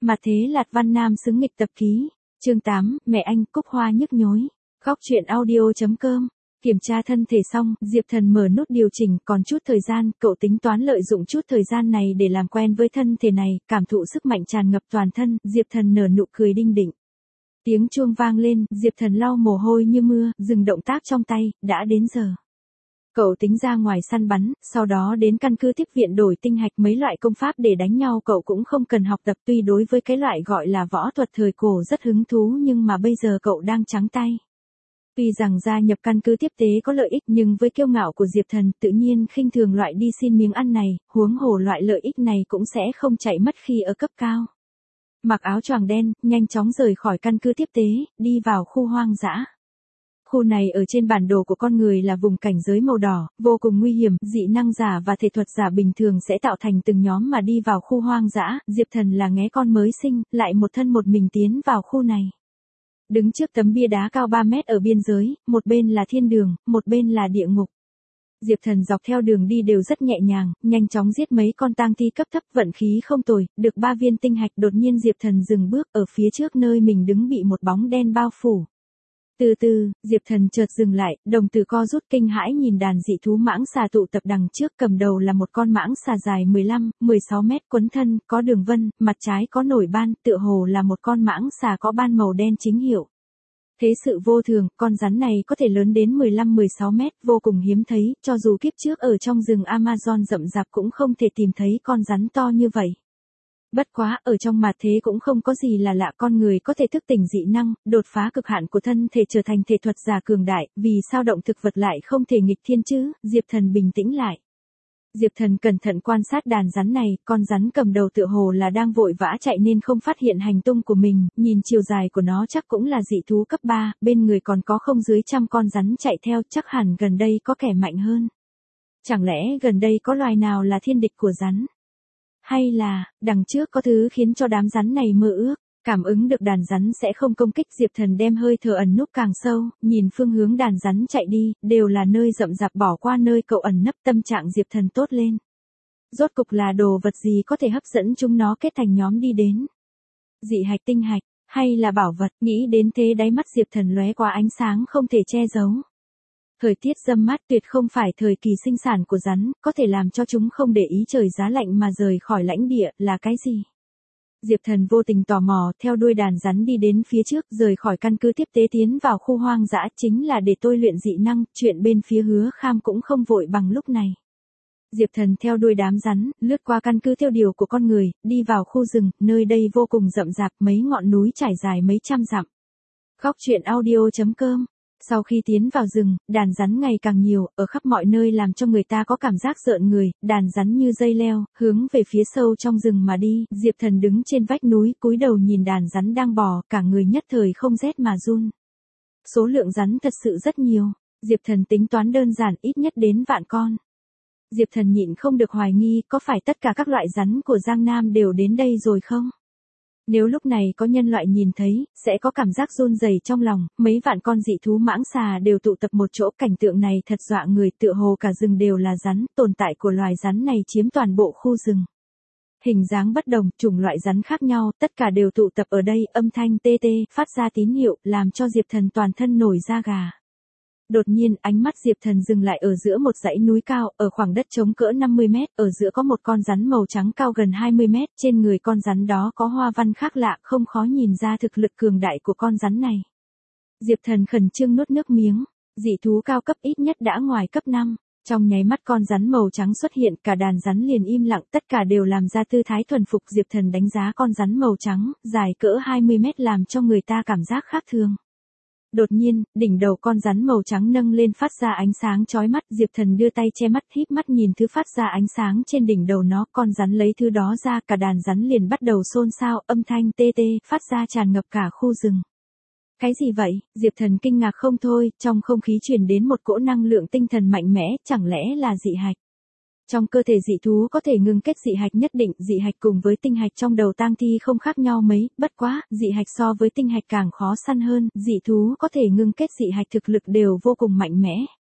Mà thế Lạt Văn Nam xứng nghịch tập ký. Chương 8, mẹ anh cúc hoa nhức nhối. Góc truyện audio.com. Kiểm tra thân thể xong, Diệp Thần mở nút điều chỉnh, còn chút thời gian, cậu tính toán lợi dụng chút thời gian này để làm quen với thân thể này, cảm thụ sức mạnh tràn ngập toàn thân, Diệp Thần nở nụ cười đinh đỉnh. Tiếng chuông vang lên, Diệp Thần lau mồ hôi như mưa, dừng động tác trong tay, đã đến giờ. Cậu tính ra ngoài săn bắn, sau đó đến căn cứ tiếp viện đổi tinh hạch mấy loại công pháp để đánh nhau cậu cũng không cần học tập, tuy đối với cái loại gọi là võ thuật thời cổ rất hứng thú nhưng mà bây giờ cậu đang trắng tay. Tuy rằng gia nhập căn cứ tiếp tế có lợi ích nhưng với kiêu ngạo của Diệp Thần tự nhiên khinh thường loại đi xin miếng ăn này, huống hồ loại lợi ích này cũng sẽ không chạy mất khi ở cấp cao. Mặc áo choàng đen, nhanh chóng rời khỏi căn cứ tiếp tế, đi vào khu hoang dã. Khu này ở trên bản đồ của con người là vùng cảnh giới màu đỏ, vô cùng nguy hiểm, dị năng giả và thể thuật giả bình thường sẽ tạo thành từng nhóm mà đi vào khu hoang dã, Diệp Thần là nghé con mới sinh, lại một thân một mình tiến vào khu này. Đứng trước tấm bia đá cao 3 mét ở biên giới, một bên là thiên đường, một bên là địa ngục. Diệp Thần dọc theo đường đi đều rất nhẹ nhàng, nhanh chóng giết mấy con tang thi cấp thấp, vận khí không tồi, được 3 viên tinh hạch. Đột nhiên Diệp Thần dừng bước, ở phía trước nơi mình đứng bị một bóng đen bao phủ. Từ từ, Diệp Thần chợt dừng lại, đồng tử co rút kinh hãi nhìn đàn dị thú mãng xà tụ tập đằng trước, cầm đầu là một con mãng xà dài 15-16 mét, quấn thân, có đường vân, mặt trái có nổi ban, tựa hồ là một con mãng xà có ban màu đen chính hiệu. Thế sự vô thường, con rắn này có thể lớn đến 15-16 mét, vô cùng hiếm thấy, cho dù kiếp trước ở trong rừng Amazon rậm rạp cũng không thể tìm thấy con rắn to như vậy. Bất quá, ở trong mạt thế cũng không có gì là lạ, con người có thể thức tỉnh dị năng, đột phá cực hạn của thân thể trở thành thể thuật giả cường đại, vì sao động thực vật lại không thể nghịch thiên chứ? Diệp Thần bình tĩnh lại. Diệp Thần cẩn thận quan sát đàn rắn này, con rắn cầm đầu tựa hồ là đang vội vã chạy nên không phát hiện hành tung của mình, nhìn chiều dài của nó chắc cũng là dị thú cấp 3, bên người còn có không dưới 100 con rắn chạy theo, chắc hẳn gần đây có kẻ mạnh hơn. Chẳng lẽ gần đây có loài nào là thiên địch của rắn? Hay là, đằng trước có thứ khiến cho đám rắn này mơ ước, cảm ứng được đàn rắn sẽ không công kích, Diệp Thần đem hơi thở ẩn núp càng sâu, nhìn phương hướng đàn rắn chạy đi, đều là nơi rậm rạp, bỏ qua nơi cậu ẩn nấp, tâm trạng Diệp Thần tốt lên. Rốt cục là đồ vật gì có thể hấp dẫn chúng nó kết thành nhóm đi đến? Dị hạch, tinh hạch, hay là bảo vật? Nghĩ đến thế đáy mắt Diệp Thần lóe qua ánh sáng không thể che giấu. Thời tiết râm mát tuyệt không phải thời kỳ sinh sản của rắn, có thể làm cho chúng không để ý trời giá lạnh mà rời khỏi lãnh địa, là cái gì? Diệp Thần vô tình tò mò, theo đuôi đàn rắn đi đến phía trước, rời khỏi căn cứ tiếp tế tiến vào khu hoang dã, chính là để tôi luyện dị năng, chuyện bên phía Hứa Kham cũng không vội bằng lúc này. Diệp Thần theo đuôi đám rắn, lướt qua căn cứ theo điều của con người, đi vào khu rừng, nơi đây vô cùng rậm rạp, mấy ngọn núi trải dài mấy trăm dặm. Góc truyện audio.com. Sau khi tiến vào rừng, đàn rắn ngày càng nhiều, ở khắp mọi nơi làm cho người ta có cảm giác rợn người, đàn rắn như dây leo, hướng về phía sâu trong rừng mà đi, Diệp Thần đứng trên vách núi, cúi đầu nhìn đàn rắn đang bò, cả người nhất thời không rét mà run. Số lượng rắn thật sự rất nhiều, Diệp Thần tính toán đơn giản, ít nhất đến vạn con. Diệp Thần nhịn không được hoài nghi, có phải tất cả các loại rắn của Giang Nam đều đến đây rồi không? Nếu lúc này có nhân loại nhìn thấy, sẽ có cảm giác run rẩy trong lòng, mấy vạn con dị thú mãng xà đều tụ tập một chỗ, cảnh tượng này thật dọa người, tựa hồ cả rừng đều là rắn, tồn tại của loài rắn này chiếm toàn bộ khu rừng. Hình dáng bất đồng, chủng loại rắn khác nhau, tất cả đều tụ tập ở đây, âm thanh tê tê, phát ra tín hiệu, làm cho Diệp Thần toàn thân nổi da gà. Đột nhiên, ánh mắt Diệp Thần dừng lại ở giữa một dãy núi cao, ở khoảng đất trống cỡ 50 mét, ở giữa có một con rắn màu trắng cao gần 20 mét, trên người con rắn đó có hoa văn khác lạ, không khó nhìn ra thực lực cường đại của con rắn này. Diệp Thần khẩn trương nuốt nước miếng, dị thú cao cấp ít nhất đã ngoài cấp 5. Trong nháy mắt con rắn màu trắng xuất hiện, cả đàn rắn liền im lặng, tất cả đều làm ra tư thái thuần phục. Diệp Thần đánh giá con rắn màu trắng, dài cỡ 20 mét làm cho người ta cảm giác khác thường. Đột nhiên, đỉnh đầu con rắn màu trắng nâng lên phát ra ánh sáng chói mắt, Diệp Thần đưa tay che mắt, híp mắt nhìn thứ phát ra ánh sáng trên đỉnh đầu nó, con rắn lấy thứ đó ra, cả đàn rắn liền bắt đầu xôn xao, âm thanh tê tê, phát ra tràn ngập cả khu rừng. Cái gì vậy? Diệp Thần kinh ngạc không thôi, trong không khí truyền đến một cỗ năng lượng tinh thần mạnh mẽ, chẳng lẽ là dị hạch? Trong cơ thể dị thú có thể ngưng kết dị hạch nhất định, dị hạch cùng với tinh hạch trong đầu tang thi không khác nhau mấy, bất quá, dị hạch so với tinh hạch càng khó săn hơn, dị thú có thể ngưng kết dị hạch thực lực đều vô cùng mạnh mẽ.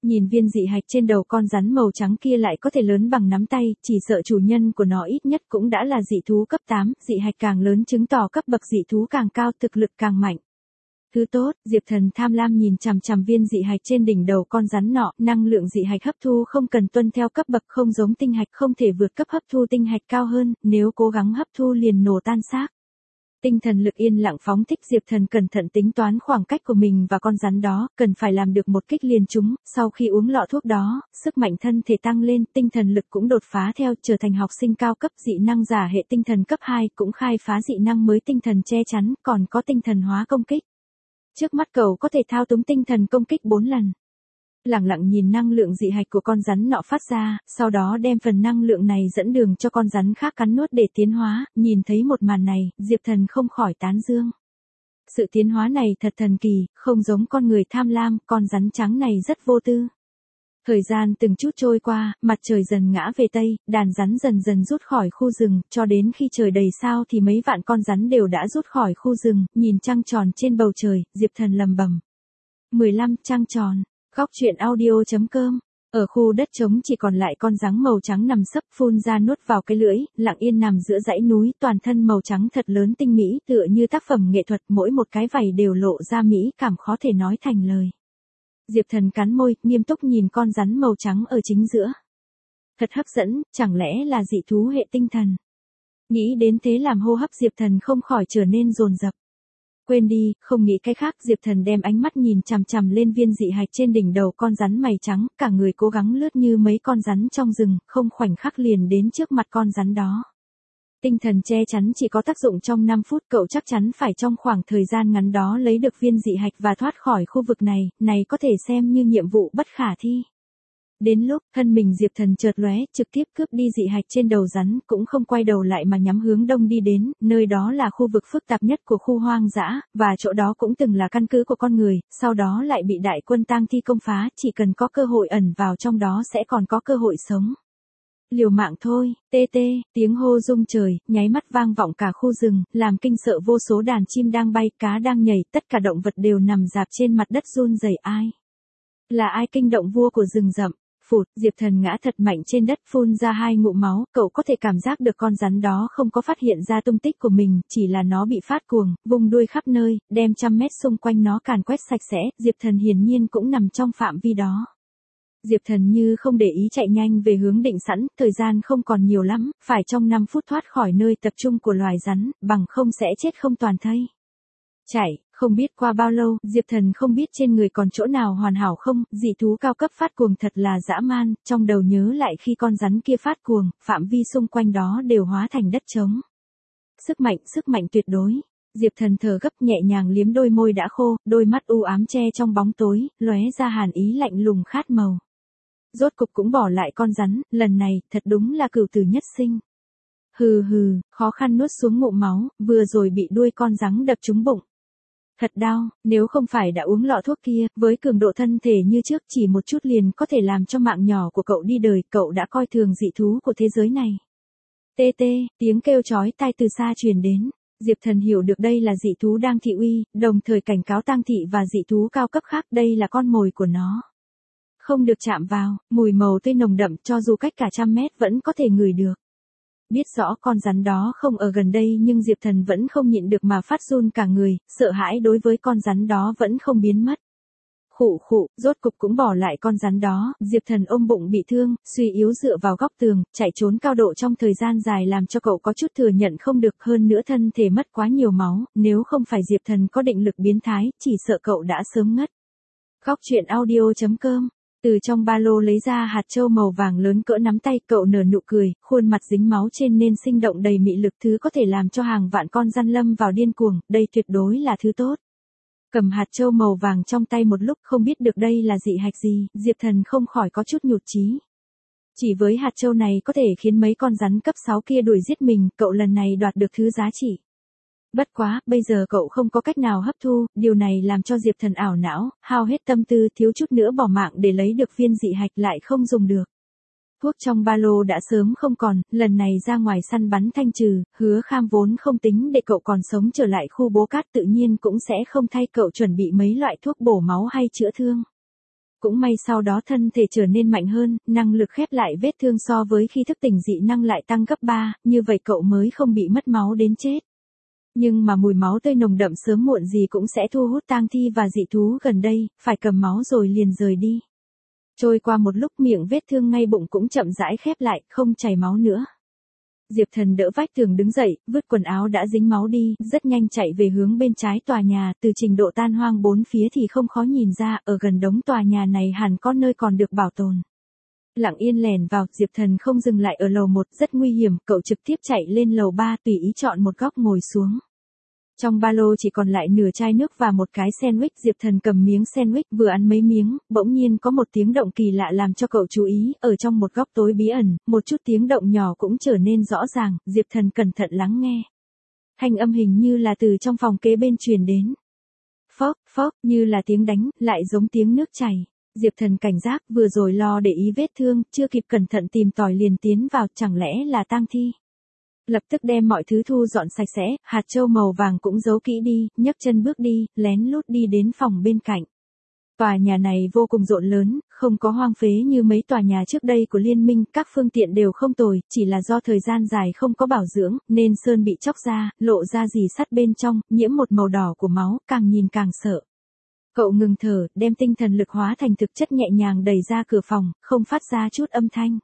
Nhìn viên dị hạch trên đầu con rắn màu trắng kia lại có thể lớn bằng nắm tay, chỉ sợ chủ nhân của nó ít nhất cũng đã là dị thú cấp 8, dị hạch càng lớn chứng tỏ cấp bậc dị thú càng cao, thực lực càng mạnh. Thứ tốt, Diệp Thần tham lam nhìn chằm chằm viên dị hạch trên đỉnh đầu con rắn nọ, năng lượng dị hạch hấp thu không cần tuân theo cấp bậc, không giống tinh hạch, không thể vượt cấp hấp thu tinh hạch cao hơn, nếu cố gắng hấp thu liền nổ tan xác. Tinh thần lực yên lặng phóng thích, Diệp Thần cẩn thận tính toán khoảng cách của mình và con rắn đó, cần phải làm được một kích liền trúng, sau khi uống lọ thuốc đó, sức mạnh thân thể tăng lên, tinh thần lực cũng đột phá theo, trở thành học sinh cao cấp, dị năng giả hệ tinh thần cấp 2, cũng khai phá dị năng mới tinh thần che chắn, còn có tinh thần hóa công kích. Trước mắt cậu có thể thao túng tinh thần công kích 4 lần. Lặng lặng nhìn năng lượng dị hạch của con rắn nọ phát ra, sau đó đem phần năng lượng này dẫn đường cho con rắn khác cắn nuốt để tiến hóa, nhìn thấy một màn này, Diệp Thần không khỏi tán dương. Sự tiến hóa này thật thần kỳ, không giống con người tham lam, con rắn trắng này rất vô tư. Thời gian từng chút trôi qua, mặt trời dần ngã về tây, đàn rắn dần dần rút khỏi khu rừng, cho đến khi trời đầy sao thì mấy vạn con rắn đều đã rút khỏi khu rừng, nhìn trăng tròn trên bầu trời, Diệp Thần lầm bầm. 15 trăng tròn. Góc truyện audio.com. Ở khu đất trống chỉ còn lại con rắn màu trắng nằm sấp, phun ra nuốt vào cái lưỡi, lặng yên nằm giữa dãy núi, toàn thân màu trắng thật lớn tinh mỹ, tựa như tác phẩm nghệ thuật, mỗi một cái vảy đều lộ ra mỹ cảm khó thể nói thành lời. Diệp Thần cắn môi, nghiêm túc nhìn con rắn màu trắng ở chính giữa. Thật hấp dẫn, chẳng lẽ là dị thú hệ tinh thần? Nghĩ đến thế làm hô hấp Diệp Thần không khỏi trở nên dồn dập. Quên đi, không nghĩ cái khác, Diệp Thần đem ánh mắt nhìn chằm chằm lên viên dị hạch trên đỉnh đầu con rắn mày trắng, cả người cố gắng lướt như mấy con rắn trong rừng, không khoảnh khắc liền đến trước mặt con rắn đó. Tinh thần che chắn chỉ có tác dụng trong 5 phút, cậu chắc chắn phải trong khoảng thời gian ngắn đó lấy được viên dị hạch và thoát khỏi khu vực này, này có thể xem như nhiệm vụ bất khả thi. Đến lúc, thân mình Diệp Thần chợt lóe, trực tiếp cướp đi dị hạch trên đầu rắn, cũng không quay đầu lại mà nhắm hướng đông đi đến, nơi đó là khu vực phức tạp nhất của khu hoang dã, và chỗ đó cũng từng là căn cứ của con người, sau đó lại bị đại quân tang thi công phá, chỉ cần có cơ hội ẩn vào trong đó sẽ còn có cơ hội sống. Liều mạng thôi, tê tê, tiếng hô rung trời, nháy mắt vang vọng cả khu rừng, làm kinh sợ vô số đàn chim đang bay, cá đang nhảy, tất cả động vật đều nằm rạp trên mặt đất run rẩy. Ai? Là ai kinh động vua của rừng rậm? Phụt, Diệp Thần ngã thật mạnh trên đất, phun ra 2 ngụm máu, cậu có thể cảm giác được con rắn đó không có phát hiện ra tung tích của mình, chỉ là nó bị phát cuồng, vùng đuôi khắp nơi, đem trăm mét xung quanh nó càn quét sạch sẽ, Diệp Thần hiển nhiên cũng nằm trong phạm vi đó. Diệp Thần như không để ý chạy nhanh về hướng định sẵn, thời gian không còn nhiều lắm, phải trong 5 phút thoát khỏi nơi tập trung của loài rắn, bằng không sẽ chết không toàn thây. Chạy, không biết qua bao lâu, Diệp Thần không biết trên người còn chỗ nào hoàn hảo không, dị thú cao cấp phát cuồng thật là dã man, trong đầu nhớ lại khi con rắn kia phát cuồng, phạm vi xung quanh đó đều hóa thành đất trống. Sức mạnh tuyệt đối. Diệp Thần thở gấp nhẹ nhàng liếm đôi môi đã khô, đôi mắt u ám che trong bóng tối, lóe ra hàn ý lạnh lùng khát màu. Rốt cục cũng bỏ lại con rắn, lần này, thật đúng là cửu tử nhất sinh. Hừ hừ, khó khăn nuốt xuống ngụm máu, vừa rồi bị đuôi con rắn đập trúng bụng. Thật đau, nếu không phải đã uống lọ thuốc kia, với cường độ thân thể như trước chỉ một chút liền có thể làm cho mạng nhỏ của cậu đi đời, cậu đã coi thường dị thú của thế giới này. Tê tê, tiếng kêu chói tai từ xa truyền đến. Diệp Thần hiểu được đây là dị thú đang thị uy, đồng thời cảnh cáo tang thị và dị thú cao cấp khác đây là con mồi của nó. Không được chạm vào, mùi màu tươi nồng đậm cho dù cách cả 100 mét vẫn có thể ngửi được. Biết rõ con rắn đó không ở gần đây nhưng Diệp Thần vẫn không nhịn được mà phát run cả người, sợ hãi đối với con rắn đó vẫn không biến mất. Khụ khụ, rốt cục cũng bỏ lại con rắn đó, Diệp Thần ôm bụng bị thương, suy yếu dựa vào góc tường, chạy trốn cao độ trong thời gian dài làm cho cậu có chút thừa nhận không được, hơn nữa thân thể mất quá nhiều máu, nếu không phải Diệp Thần có định lực biến thái, chỉ sợ cậu đã sớm ngất. Góc truyện audio.com. Từ trong ba lô lấy ra hạt châu màu vàng lớn cỡ nắm tay, cậu nở nụ cười, khuôn mặt dính máu trên nên sinh động đầy mị lực, thứ có thể làm cho hàng vạn con rắn lâm vào điên cuồng, đây tuyệt đối là thứ tốt. Cầm hạt châu màu vàng trong tay một lúc không biết được đây là dị hạch gì, Diệp Thần không khỏi có chút nhụt chí. Chỉ với hạt châu này có thể khiến mấy con rắn cấp 6 kia đuổi giết mình, cậu lần này đoạt được thứ giá trị. Bất quá, bây giờ cậu không có cách nào hấp thu, điều này làm cho Diệp Thần ảo não, hao hết tâm tư, thiếu chút nữa bỏ mạng để lấy được viên dị hạch lại không dùng được. Thuốc trong ba lô đã sớm không còn, lần này ra ngoài săn bắn thanh trừ, Hứa Kham vốn không tính để cậu còn sống trở lại khu bố cát, tự nhiên cũng sẽ không thay cậu chuẩn bị mấy loại thuốc bổ máu hay chữa thương. Cũng may sau đó thân thể trở nên mạnh hơn, năng lực khép lại vết thương so với khi thức tỉnh dị năng lại tăng gấp 3, như vậy cậu mới không bị mất máu đến chết. Nhưng mà mùi máu tươi nồng đậm sớm muộn gì cũng sẽ thu hút tang thi và dị thú gần đây, phải cầm máu rồi liền rời đi. Trôi qua một lúc miệng vết thương ngay bụng cũng chậm rãi khép lại, không chảy máu nữa. Diệp Thần đỡ vách tường đứng dậy, vứt quần áo đã dính máu đi, rất nhanh chạy về hướng bên trái tòa nhà, từ trình độ tan hoang bốn phía thì không khó nhìn ra, ở gần đống tòa nhà này hẳn có nơi còn được bảo tồn. Lặng yên lèn vào, Diệp Thần không dừng lại ở lầu 1, rất nguy hiểm, cậu trực tiếp chạy lên lầu 3 tùy ý chọn một góc ngồi xuống. Trong ba lô chỉ còn lại nửa chai nước và một cái sandwich, Diệp Thần cầm miếng sandwich vừa ăn mấy miếng, bỗng nhiên có một tiếng động kỳ lạ làm cho cậu chú ý, ở trong một góc tối bí ẩn, một chút tiếng động nhỏ cũng trở nên rõ ràng, Diệp Thần cẩn thận lắng nghe. Thanh âm hình như là từ trong phòng kế bên truyền đến. Phốc, phốc, như là tiếng đánh, lại giống tiếng nước chảy. Diệp Thần cảnh giác, vừa rồi lo để ý vết thương, chưa kịp cẩn thận tìm tòi liền tiến vào, chẳng lẽ là tang thi. Lập tức đem mọi thứ thu dọn sạch sẽ, hạt châu màu vàng cũng giấu kỹ đi, nhấc chân bước đi, lén lút đi đến phòng bên cạnh. Tòa nhà này vô cùng rộng lớn, không có hoang phế như mấy tòa nhà trước đây của liên minh, các phương tiện đều không tồi, chỉ là do thời gian dài không có bảo dưỡng, nên sơn bị chóc ra, lộ ra rì sắt bên trong, nhiễm một màu đỏ của máu, càng nhìn càng sợ. Cậu ngừng thở, đem tinh thần lực hóa thành thực chất nhẹ nhàng đẩy ra cửa phòng, không phát ra chút âm thanh.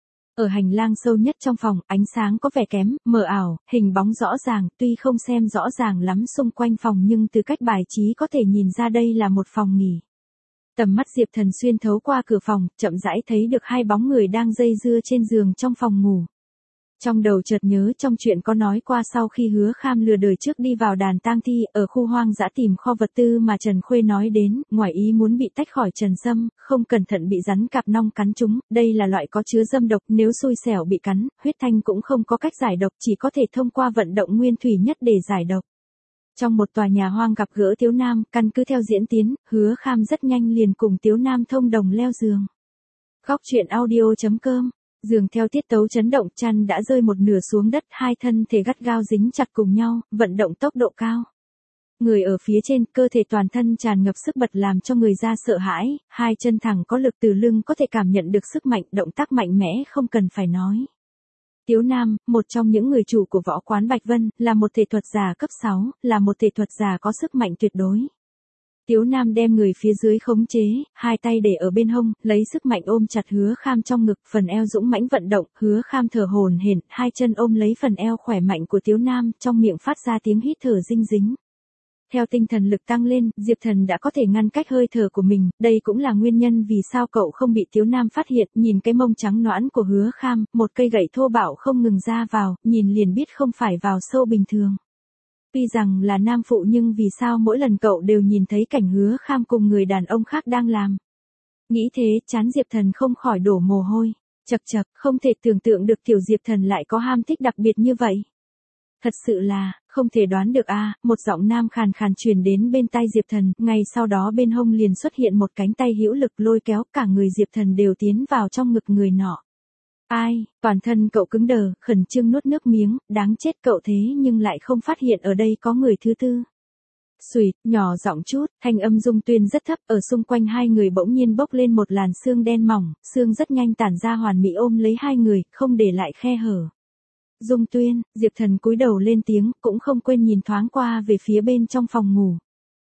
Ở hành lang sâu nhất trong phòng, ánh sáng có vẻ kém, mờ ảo, hình bóng rõ ràng, tuy không xem rõ ràng lắm xung quanh phòng nhưng từ cách bài trí có thể nhìn ra đây là một phòng nghỉ. Tầm mắt Diệp Thần xuyên thấu qua cửa phòng, chậm rãi thấy được hai bóng người đang dây dưa trên giường trong phòng ngủ. Trong đầu chợt nhớ trong chuyện có nói qua sau khi Hứa Kham lừa đời trước đi vào đàn tang thi ở khu hoang dã tìm kho vật tư mà Trần Khuê nói đến, ngoài ý muốn bị tách khỏi Trần Sâm, không cẩn thận bị rắn cạp nong cắn trúng, đây là loại có chứa dâm độc, nếu xui xẻo bị cắn, huyết thanh cũng không có cách giải độc, chỉ có thể thông qua vận động nguyên thủy nhất để giải độc. Trong một tòa nhà hoang gặp gỡ Tiếu Nam, căn cứ theo diễn tiến, Hứa Kham rất nhanh liền cùng Tiếu Nam thông đồng leo giường. Góc truyện audio.com. Giường theo tiết tấu chấn động, chăn đã rơi một nửa xuống đất, hai thân thể gắt gao dính chặt cùng nhau, vận động tốc độ cao. Người ở phía trên, cơ thể toàn thân tràn ngập sức bật làm cho người da sợ hãi, hai chân thẳng có lực từ lưng có thể cảm nhận được sức mạnh, động tác mạnh mẽ không cần phải nói. Tiếu Nam, một trong những người chủ của võ quán Bạch Vân, là một thể thuật giả cấp 6, là một thể thuật giả có sức mạnh tuyệt đối. Tiếu Nam đem người phía dưới khống chế, hai tay để ở bên hông, lấy sức mạnh ôm chặt Hứa Kham trong ngực, phần eo dũng mãnh vận động, Hứa Kham thở hổn hển, hai chân ôm lấy phần eo khỏe mạnh của Tiếu Nam, trong miệng phát ra tiếng hít thở dinh dính. Theo tinh thần lực tăng lên, Diệp Thần đã có thể ngăn cách hơi thở của mình, đây cũng là nguyên nhân vì sao cậu không bị Tiếu Nam phát hiện, nhìn cái mông trắng nõn của Hứa Kham, một cây gậy thô bạo không ngừng ra vào, nhìn liền biết không phải vào sâu bình thường. Tuy rằng là nam phụ nhưng vì sao mỗi lần cậu đều nhìn thấy cảnh Hứa Kham cùng người đàn ông khác đang làm. Nghĩ thế, trán Diệp Thần không khỏi đổ mồ hôi. Chậc chậc, không thể tưởng tượng được tiểu Diệp Thần lại có ham thích đặc biệt như vậy. Thật sự là, không thể đoán được a. Một giọng nam khàn khàn truyền đến bên tai Diệp Thần, ngay sau đó bên hông liền xuất hiện một cánh tay hữu lực lôi kéo, cả người Diệp Thần đều tiến vào trong ngực người nọ. Ai, toàn thân cậu cứng đờ, khẩn trương nuốt nước miếng, đáng chết cậu thế nhưng lại không phát hiện ở đây có người thứ tư. Xùyt, nhỏ giọng chút, thanh âm Dung Tuyên rất thấp, ở xung quanh hai người bỗng nhiên bốc lên một làn sương đen mỏng, sương rất nhanh tản ra hoàn mỹ ôm lấy hai người, không để lại khe hở. Dung Tuyên, Diệp Thần cúi đầu lên tiếng, cũng không quên nhìn thoáng qua về phía bên trong phòng ngủ.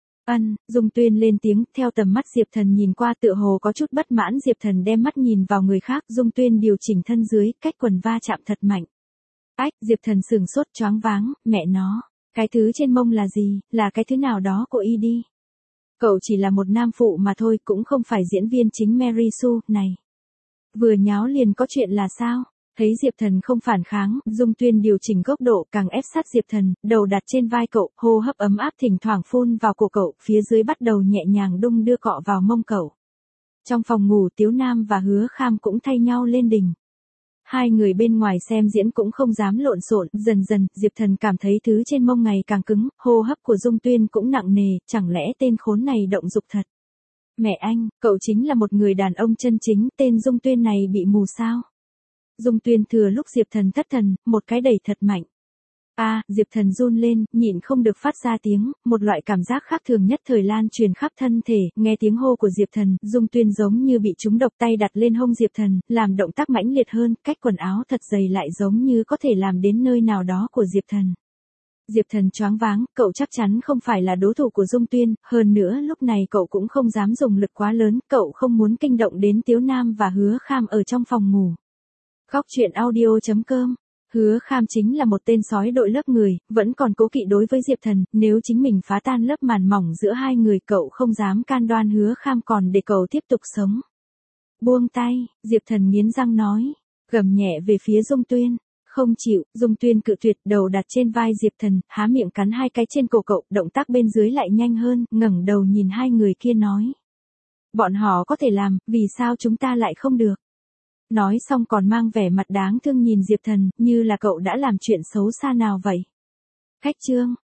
Dung Tuyên lên tiếng, theo tầm mắt Diệp Thần nhìn qua tựa hồ có chút bất mãn, Diệp Thần đem mắt nhìn vào người khác, Dung Tuyên điều chỉnh thân dưới, cách quần va chạm thật mạnh. Ách, Diệp Thần sừng sốt choáng váng, mẹ nó, cái thứ trên mông là gì, là cái thứ nào đó của y đi. Cậu chỉ là một nam phụ mà thôi, cũng không phải diễn viên chính Mary Sue, này. Vừa nháo liền có chuyện là sao? Thấy Diệp Thần không phản kháng, Dung Tuyên điều chỉnh góc độ càng ép sát Diệp Thần, đầu đặt trên vai cậu, hô hấp ấm áp thỉnh thoảng phun vào cổ cậu, phía dưới bắt đầu nhẹ nhàng đung đưa cọ vào mông cậu. Trong phòng ngủ Tiếu Nam và Hứa Kham cũng thay nhau lên đỉnh. Hai người bên ngoài xem diễn cũng không dám lộn xộn, dần dần, Diệp Thần cảm thấy thứ trên mông ngày càng cứng, hô hấp của Dung Tuyên cũng nặng nề, chẳng lẽ tên khốn này động dục thật. Mẹ anh, cậu chính là một người đàn ông chân chính, tên Dung Tuyên này bị mù sao? Dung Tuyên thừa lúc Diệp Thần thất thần, một cái đẩy thật mạnh. Diệp Thần run lên, nhịn không được phát ra tiếng, một loại cảm giác khác thường nhất thời lan truyền khắp thân thể, nghe tiếng hô của Diệp Thần, Dung Tuyên giống như bị trúng độc, tay đặt lên hông Diệp Thần, làm động tác mãnh liệt hơn, cách quần áo thật dày lại giống như có thể làm đến nơi nào đó của Diệp Thần. Diệp Thần choáng váng, cậu chắc chắn không phải là đối thủ của Dung Tuyên, hơn nữa lúc này cậu cũng không dám dùng lực quá lớn, cậu không muốn kinh động đến Tiếu Nam và Hứa Kham ở trong phòng ngủ. Góc truyện audio.com. Hứa Kham chính là một tên sói đội lớp người, vẫn còn cố kỵ đối với Diệp Thần, nếu chính mình phá tan lớp màn mỏng giữa hai người cậu không dám can đoan Hứa Kham còn để cậu tiếp tục sống. Buông tay, Diệp Thần nghiến răng nói, gầm nhẹ về phía Dung Tuyên. Không chịu, Dung Tuyên cự tuyệt, đầu đặt trên vai Diệp Thần, há miệng cắn hai cái trên cổ cậu, động tác bên dưới lại nhanh hơn, ngẩng đầu nhìn hai người kia nói. Bọn họ có thể làm, vì sao chúng ta lại không được? Nói xong còn mang vẻ mặt đáng thương nhìn Diệp Thần, như là cậu đã làm chuyện xấu xa nào vậy. Khách chương.